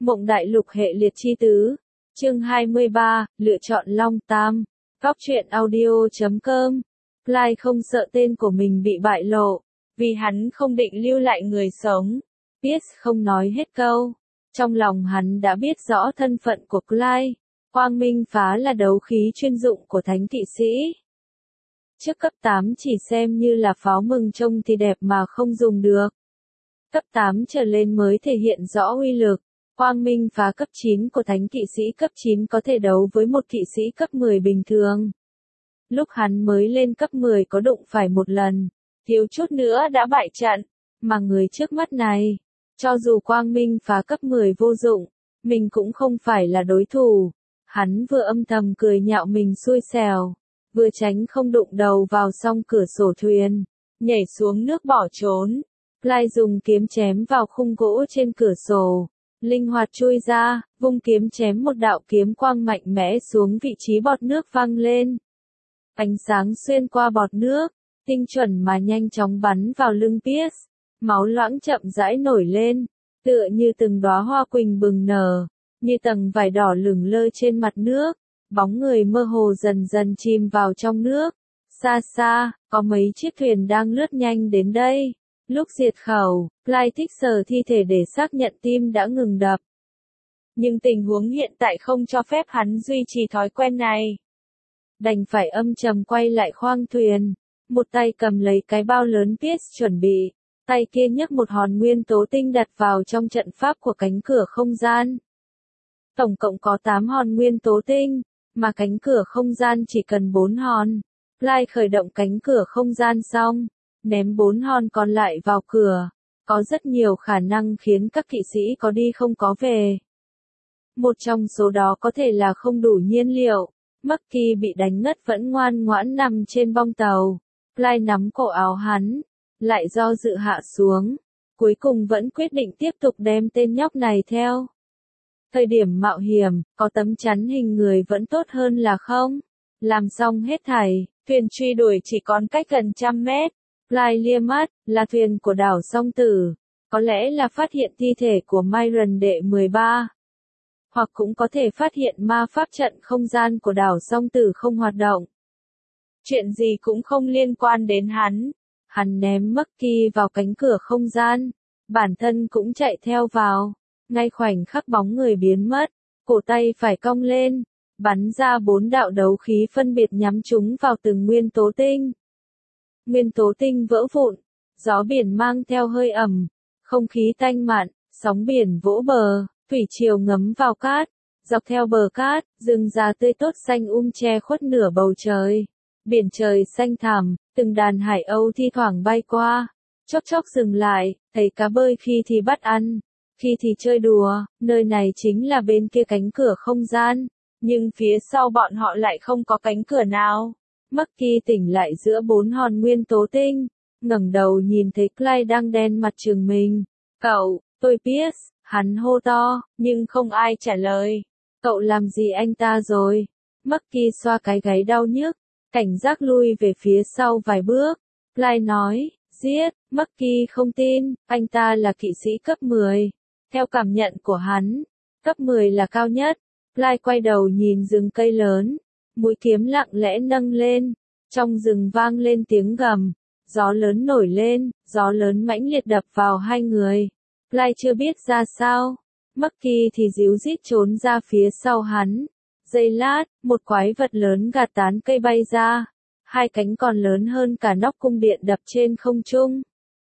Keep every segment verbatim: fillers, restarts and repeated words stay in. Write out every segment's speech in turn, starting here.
Mộng Đại Lục hệ liệt chi tứ. Chương hai mươi ba, lựa chọn Long Tam. Góc truyện audio chấm com. Clyde không sợ tên của mình bị bại lộ, vì hắn không định lưu lại người sống. Pierce không nói hết câu. Trong lòng hắn đã biết rõ thân phận của Clyde. Quang Minh Phá là đấu khí chuyên dụng của thánh kỵ sĩ. Trước cấp tám chỉ xem như là pháo mừng trông thì đẹp mà không dùng được. Cấp tám trở lên mới thể hiện rõ uy lực. Quang Minh Phá cấp chín của thánh kỵ sĩ cấp chín có thể đấu với một kỵ sĩ cấp mười bình thường. Lúc hắn mới lên cấp mười có đụng phải một lần, thiếu chút nữa đã bại trận, mà người trước mắt này, cho dù Quang Minh Phá cấp mười vô dụng, mình cũng không phải là đối thủ. Hắn vừa âm thầm cười nhạo mình xui xẻo, vừa tránh không đụng đầu vào song cửa sổ thuyền, nhảy xuống nước bỏ trốn. Clyde dùng kiếm chém vào khung gỗ trên cửa sổ, linh hoạt chui ra, vung kiếm chém một đạo kiếm quang mạnh mẽ xuống vị trí bọt nước văng lên. Ánh sáng xuyên qua bọt nước, tinh chuẩn mà nhanh chóng bắn vào lưng Pierce, máu loãng chậm rãi nổi lên, tựa như từng đóa hoa quỳnh bừng nở, như tầng vải đỏ lửng lơ trên mặt nước, bóng người mơ hồ dần dần chìm vào trong nước. Xa xa, có mấy chiếc thuyền đang lướt nhanh đến đây. Lúc diệt khẩu, Clyde thích sờ thi thể để xác nhận tim đã ngừng đập. Nhưng tình huống hiện tại không cho phép hắn duy trì thói quen này. Đành phải âm trầm quay lại khoang thuyền, một tay cầm lấy cái bao lớn Pierce chuẩn bị, tay kia nhấc một hòn nguyên tố tinh đặt vào trong trận pháp của cánh cửa không gian. Tổng cộng có tám hòn nguyên tố tinh, mà cánh cửa không gian chỉ cần bốn hòn. Clyde khởi động cánh cửa không gian xong, ném bốn hòn còn lại vào cửa, có rất nhiều khả năng khiến các kỵ sĩ có đi không có về. Một trong số đó có thể là không đủ nhiên liệu. Bucky bị đánh ngất vẫn ngoan ngoãn nằm trên bong tàu. Clyde nắm cổ áo hắn, lại do dự hạ xuống, cuối cùng vẫn quyết định tiếp tục đem tên nhóc này theo. Thời điểm mạo hiểm, có tấm chắn hình người vẫn tốt hơn là không. Làm xong hết thảy, thuyền truy đuổi chỉ còn cách gần trăm mét. Clyde lia mắt, là thuyền của đảo Song Tử, có lẽ là phát hiện thi thể của Myron đệ mười ba. Hoặc cũng có thể phát hiện ma pháp trận không gian của đảo Song Tử không hoạt động. Chuyện gì cũng không liên quan đến hắn. Hắn ném Bucky vào cánh cửa không gian, bản thân cũng chạy theo vào. Ngay khoảnh khắc bóng người biến mất, cổ tay phải cong lên, bắn ra bốn đạo đấu khí phân biệt nhắm chúng vào từng nguyên tố tinh. Nguyên tố tinh vỡ vụn, gió biển mang theo hơi ẩm, không khí tanh mặn, sóng biển vỗ bờ, thủy triều ngấm vào cát, dọc theo bờ cát, rừng già tươi tốt xanh um che khuất nửa bầu trời. Biển trời xanh thẳm, từng đàn hải âu thi thoảng bay qua, chốc chốc dừng lại, thấy cá bơi khi thì bắt ăn, khi thì chơi đùa. Nơi này chính là bên kia cánh cửa không gian, nhưng phía sau bọn họ lại không có cánh cửa nào. Bucky tỉnh lại giữa bốn hòn nguyên tố tinh, ngẩng đầu nhìn thấy Clyde đang đen mặt trừng mình. Cậu, tôi Pierce, hắn hô to, nhưng không ai trả lời. Cậu làm gì anh ta rồi? Bucky xoa cái gáy đau nhức, cảnh giác lui về phía sau vài bước. Clyde nói, giết. Bucky không tin, anh ta là kỵ sĩ cấp mười. Theo cảm nhận của hắn, cấp mười là cao nhất. Clyde quay đầu nhìn rừng cây lớn, mũi kiếm lặng lẽ nâng lên, trong rừng vang lên tiếng gầm, gió lớn nổi lên, gió lớn mãnh liệt đập vào hai người. Clyde chưa biết ra sao, Bucky thì díu dít trốn ra phía sau hắn. Giây lát, một quái vật lớn gạt tán cây bay ra, hai cánh còn lớn hơn cả nóc cung điện đập trên không trung.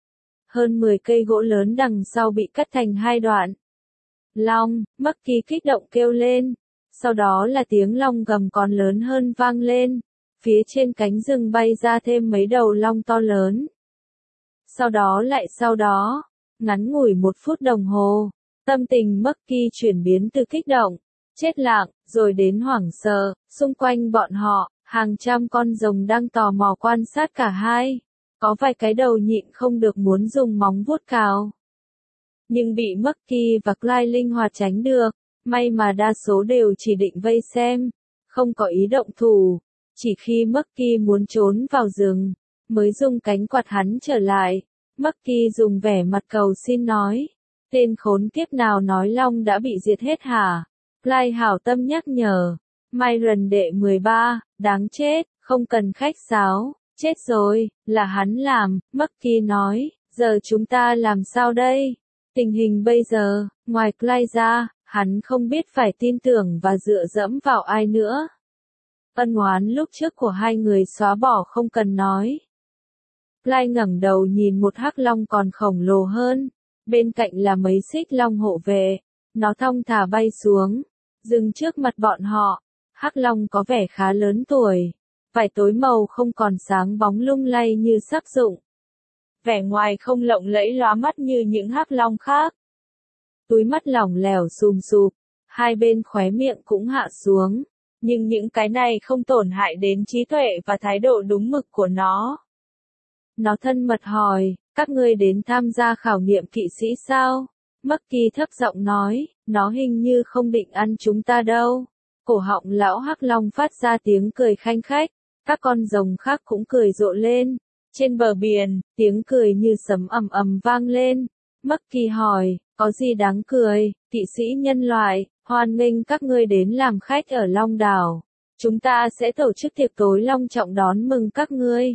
Hơn mười cây gỗ lớn đằng sau bị cắt thành hai đoạn. Long, Bucky kích động kêu lên. Sau đó là tiếng long gầm còn lớn hơn vang lên. Phía trên cánh rừng bay ra thêm mấy đầu long to lớn. Sau đó lại sau đó, ngắn ngủi một phút đồng hồ, tâm tình Bucky chuyển biến từ kích động, chết lặng, rồi đến hoảng sợ. Xung quanh bọn họ, hàng trăm con rồng đang tò mò quan sát cả hai. Có vài cái đầu nhịn không được muốn dùng móng vuốt cào. Nhưng bị Bucky và Clyde linh hoạt tránh được. May mà đa số đều chỉ định vây xem, không có ý động thủ. Chỉ khi Bucky muốn trốn vào rừng, mới dùng cánh quạt hắn trở lại. Bucky dùng vẻ mặt cầu xin nói, Tên khốn kiếp nào nói Long đã bị diệt hết hả? Clyde hảo tâm nhắc nhở. Myron đệ mười ba, đáng chết, không cần khách sáo, chết rồi, là hắn làm, Bucky nói, giờ chúng ta làm sao đây? Tình hình bây giờ, ngoài Clyde ra, hắn không biết phải tin tưởng và dựa dẫm vào ai nữa. Ân oán lúc trước của hai người xóa bỏ không cần nói. Clyde ngẩng đầu nhìn một hắc long còn khổng lồ hơn, bên cạnh là mấy xích long hộ vệ, nó thong thả bay xuống, dừng trước mặt bọn họ. Hắc long có vẻ khá lớn tuổi, vải tối màu không còn sáng bóng lung lay như sắc dụng. Vẻ ngoài không lộng lẫy lóa mắt như những hắc long khác. Túi mắt lỏng lẻo xùm xụp, hai bên khóe miệng cũng hạ xuống, nhưng những cái này không tổn hại đến trí tuệ và thái độ đúng mực của nó. Nó thân mật hỏi, các ngươi đến tham gia khảo nghiệm kỵ sĩ sao? Bucky thấp giọng nói, nó hình như không định ăn chúng ta đâu. Cổ họng lão hắc long phát ra tiếng cười khanh khách, các con rồng khác cũng cười rộ lên. Trên bờ biển, tiếng cười như sấm ầm ầm vang lên. Bucky hỏi, có gì đáng cười, kỵ sĩ nhân loại, hoan nghênh các ngươi đến làm khách ở Long Đảo. Chúng ta sẽ tổ chức tiệc tối long trọng đón mừng các ngươi.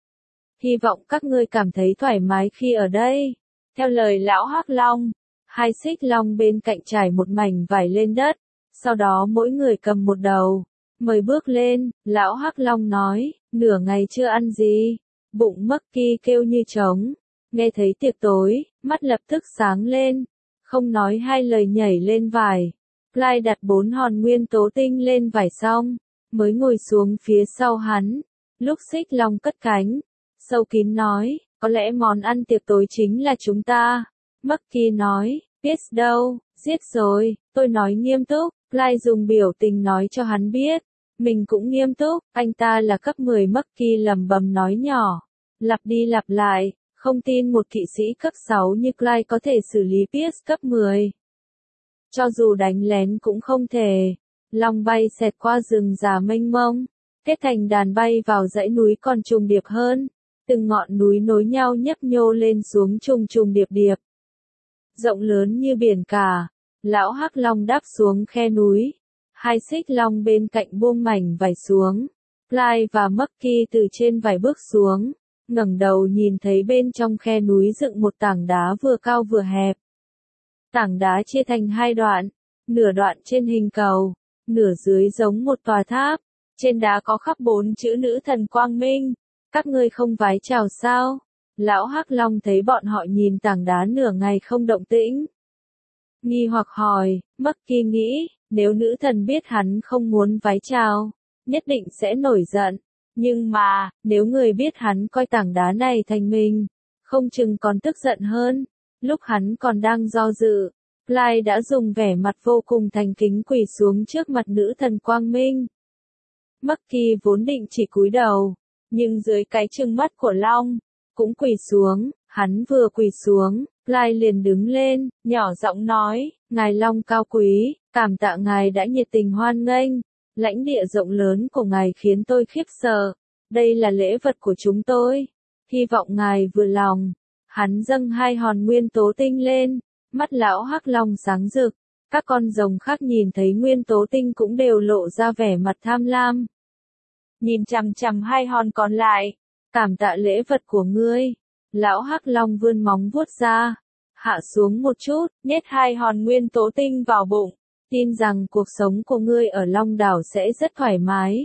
Hy vọng các ngươi cảm thấy thoải mái khi ở đây. Theo lời lão hắc long, hai xích long bên cạnh trải một mảnh vải lên đất, sau đó mỗi người cầm một đầu. Mời bước lên, lão hắc long nói, nửa ngày chưa ăn gì. Bụng Bucky kêu như trống, nghe thấy tiệc tối, mắt lập tức sáng lên, không nói hai lời nhảy lên vải. Clyde đặt bốn hòn nguyên tố tinh lên vải xong, mới ngồi xuống phía sau hắn. Lúc xích long cất cánh, sâu kín nói, có lẽ món ăn tiệc tối chính là chúng ta. Bucky nói, biết đâu, giết rồi, tôi nói nghiêm túc. Clyde dùng biểu tình nói cho hắn biết, mình cũng nghiêm túc, anh ta là cấp mười. Bucky lẩm bẩm nói nhỏ, lặp đi lặp lại, không tin một kỵ sĩ cấp sáu như Clyde có thể xử lý Pierce cấp mười. Cho dù đánh lén cũng không thể. Long bay xẹt qua rừng già mênh mông, kết thành đàn bay vào dãy núi còn trùng điệp hơn, từng ngọn núi nối nhau nhấp nhô lên xuống trùng trùng điệp điệp. Rộng lớn như biển cả, lão hắc long đáp xuống khe núi, hai xích long bên cạnh buông mảnh vải xuống. Clyde và Bucky từ trên vải bước xuống, ngẩng đầu nhìn thấy bên trong khe núi dựng một tảng đá vừa cao vừa hẹp. Tảng đá chia thành hai đoạn, nửa đoạn trên hình cầu, nửa dưới giống một tòa tháp. Trên đá có khắc bốn chữ nữ thần quang minh. Các ngươi không vái chào sao? Lão hắc long thấy bọn họ nhìn tảng đá nửa ngày không động tĩnh, nghi hoặc hỏi. Bucky nghĩ, nếu nữ thần biết hắn không muốn vái chào, nhất định sẽ nổi giận. Nhưng mà, nếu người biết hắn coi tảng đá này thành mình, không chừng còn tức giận hơn. Lúc hắn còn đang do dự, Clyde đã dùng vẻ mặt vô cùng thành kính quỳ xuống trước mặt nữ thần quang minh. Bucky vốn định chỉ cúi đầu, nhưng dưới cái trừng mắt của Long, cũng quỳ xuống. Hắn vừa quỳ xuống, Clyde liền đứng lên, nhỏ giọng nói, ngài Long cao quý, cảm tạ ngài đã nhiệt tình hoan nghênh. Lãnh địa rộng lớn của ngài khiến tôi khiếp sợ. Đây là lễ vật của chúng tôi. Hy vọng ngài vừa lòng. Hắn dâng hai hòn nguyên tố tinh lên. Mắt lão hắc long sáng rực. Các con rồng khác nhìn thấy nguyên tố tinh cũng đều lộ ra vẻ mặt tham lam. Nhìn chằm chằm hai hòn còn lại. Cảm tạ lễ vật của ngươi. Lão hắc long vươn móng vuốt ra, hạ xuống một chút, nhét hai hòn nguyên tố tinh vào bụng. Tin rằng cuộc sống của ngươi ở Long Đảo sẽ rất thoải mái.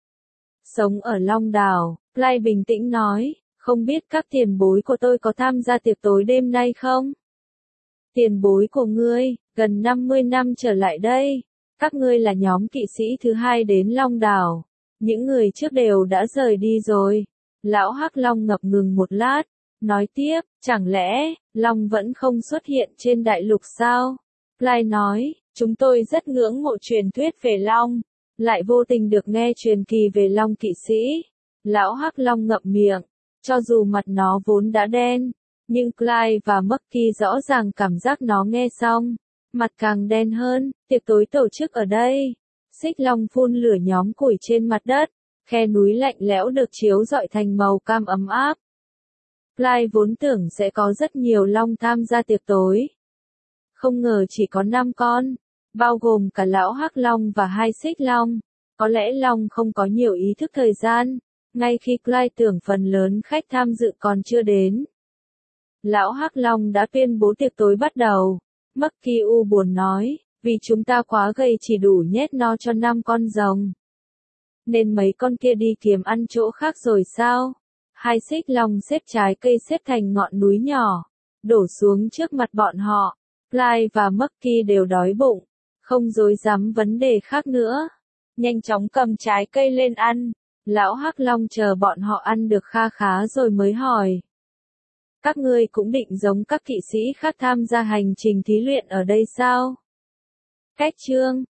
Sống ở Long Đảo, Clyde bình tĩnh nói, không biết các tiền bối của tôi có tham gia tiệc tối đêm nay không? Tiền bối của ngươi, gần năm mươi năm trở lại đây. Các ngươi là nhóm kỵ sĩ thứ hai đến Long Đảo. Những người trước đều đã rời đi rồi. Lão hắc long ngập ngừng một lát, nói tiếp, chẳng lẽ, Long vẫn không xuất hiện trên đại lục sao? Clyde nói, chúng tôi rất ngưỡng mộ truyền thuyết về Long, lại vô tình được nghe truyền kỳ về Long kỵ sĩ. Lão hắc long ngậm miệng, cho dù mặt nó vốn đã đen, nhưng Clyde và Bucky rõ ràng cảm giác nó nghe xong, mặt càng đen hơn. Tiệc tối tổ chức ở đây. Xích long phun lửa nhóm củi trên mặt đất, khe núi lạnh lẽo được chiếu rọi thành màu cam ấm áp. Clyde vốn tưởng sẽ có rất nhiều long tham gia tiệc tối. không ngờ chỉ có năm con, bao gồm cả lão hắc long và hai xích long. Có lẽ long không có nhiều ý thức thời gian, ngay khi Clyde tưởng phần lớn khách tham dự còn chưa đến. Lão hắc long đã tuyên bố tiệc tối bắt đầu. Mcky u buồn nói, vì chúng ta quá gầy chỉ đủ nhét no cho năm con rồng. Nên mấy con kia đi kiếm ăn chỗ khác rồi sao? Hai xích long xếp trái cây xếp thành ngọn núi nhỏ, đổ xuống trước mặt bọn họ. Clyde và Mcky đều đói bụng, không rối rắm vấn đề khác nữa. Nhanh chóng cầm trái cây lên ăn. Lão hắc long chờ bọn họ ăn được kha khá rồi mới hỏi. Các ngươi cũng định giống các kỵ sĩ khác tham gia hành trình thí luyện ở đây sao? Cách chương